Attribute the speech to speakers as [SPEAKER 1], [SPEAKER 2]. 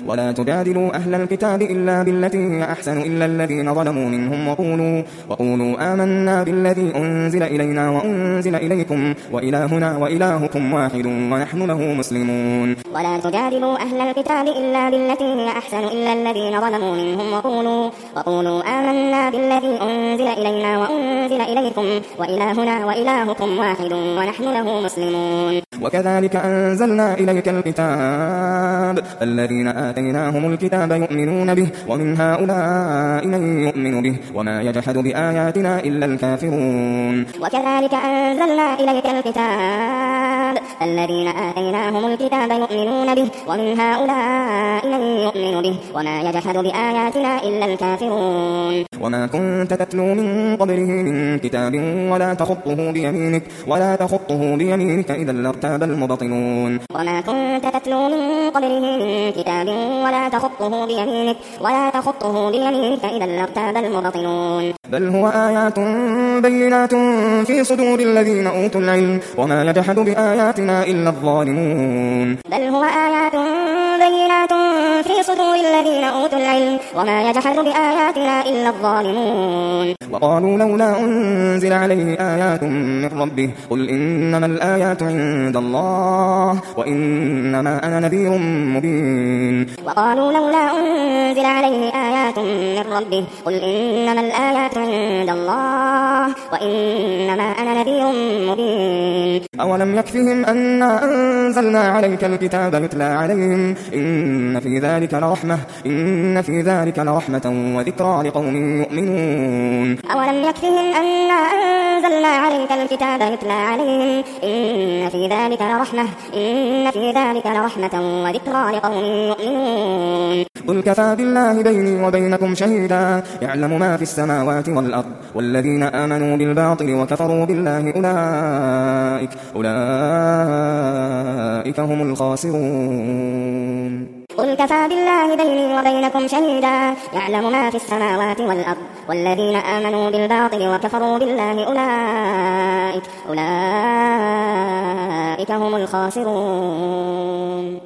[SPEAKER 1] ولا تجادلوا أهل الكتاب إلا بالتي هي أحسن إلا الذين ظلموا منهم وقولوا آمنا بالذي أنزل إلينا وأنزل إليكم وإلهنا وإلهكم واحد ونحن له مسلمون.
[SPEAKER 2] ولا تجادلوا أهل الكتاب إلا بالتي هي أحسن إلا الذين ظلموا منهم وقولوا آمنا بالذي أنزل إلينا وأنزل إليكم وإلهنا وإلهكم واحد ونحن له مسلمون.
[SPEAKER 1] وكذلك أنزلنا إليك الكتاب الذين آتيناهم الكتاب يؤمنون به ومن هؤلاء من يؤمن به وما يجحد بآياتنا إلا الكافرون.
[SPEAKER 2] وكذلك أنزلنا إليك الكتاب الذين آتيناهم الكتاب يؤمنون به ومن هؤلاء من يؤمن به وما يجحد بآياتنا إلا الكافرون.
[SPEAKER 1] وما كنت تتلو من قبله من كتاب ولا تخطه بيمينك إذا لارتاب المبطلون.
[SPEAKER 2] وما كنت تتلو من قبله من كتاب ولا تخطه بيمينك إذا لارتاب المبطلون.
[SPEAKER 1] بل هو آيات بينات في صدور الذين أوتوا العلم وما يجحد بآياتنا إلا الظالمون.
[SPEAKER 2] بل هو آيات بينات في صدور الذين أوتوا العلم وما يجحد بآياتنا إلا الظالمون.
[SPEAKER 1] وقالوا لولا أنزل عليه آيات من ربه قل إنما الآيات عند الله وإنما أنا نذير مبين.
[SPEAKER 2] وقالوا لولا أنزل عليه آيات من ربه قل إنما الآيات عند الله وإنما أنا نذير مبين.
[SPEAKER 1] أولم يكفهم أنا أنزلنا عليك الكتاب يتلى عليهم إن في ذلك لرحمة وذكرى لقوم يؤمنون.
[SPEAKER 2] أولم يكفهم أنا أنزلنا عليك الكتاب يتلى عليهم إن في ذلك لرحمة وذكرى لقوم يؤمنون.
[SPEAKER 1] قل كفى بالله بيني وبينكم شهيدا يعلم ما في السماوات والأرض والذين آمنوا بالباطل وكفروا بالله أولئك هم الخاسرون.
[SPEAKER 2] قل كفى بالله بيني وبينكم شهيدا يعلم ما في السماوات والأرض والذين آمنوا بالباطل وكفروا بالله أولئك هم الخاسرون.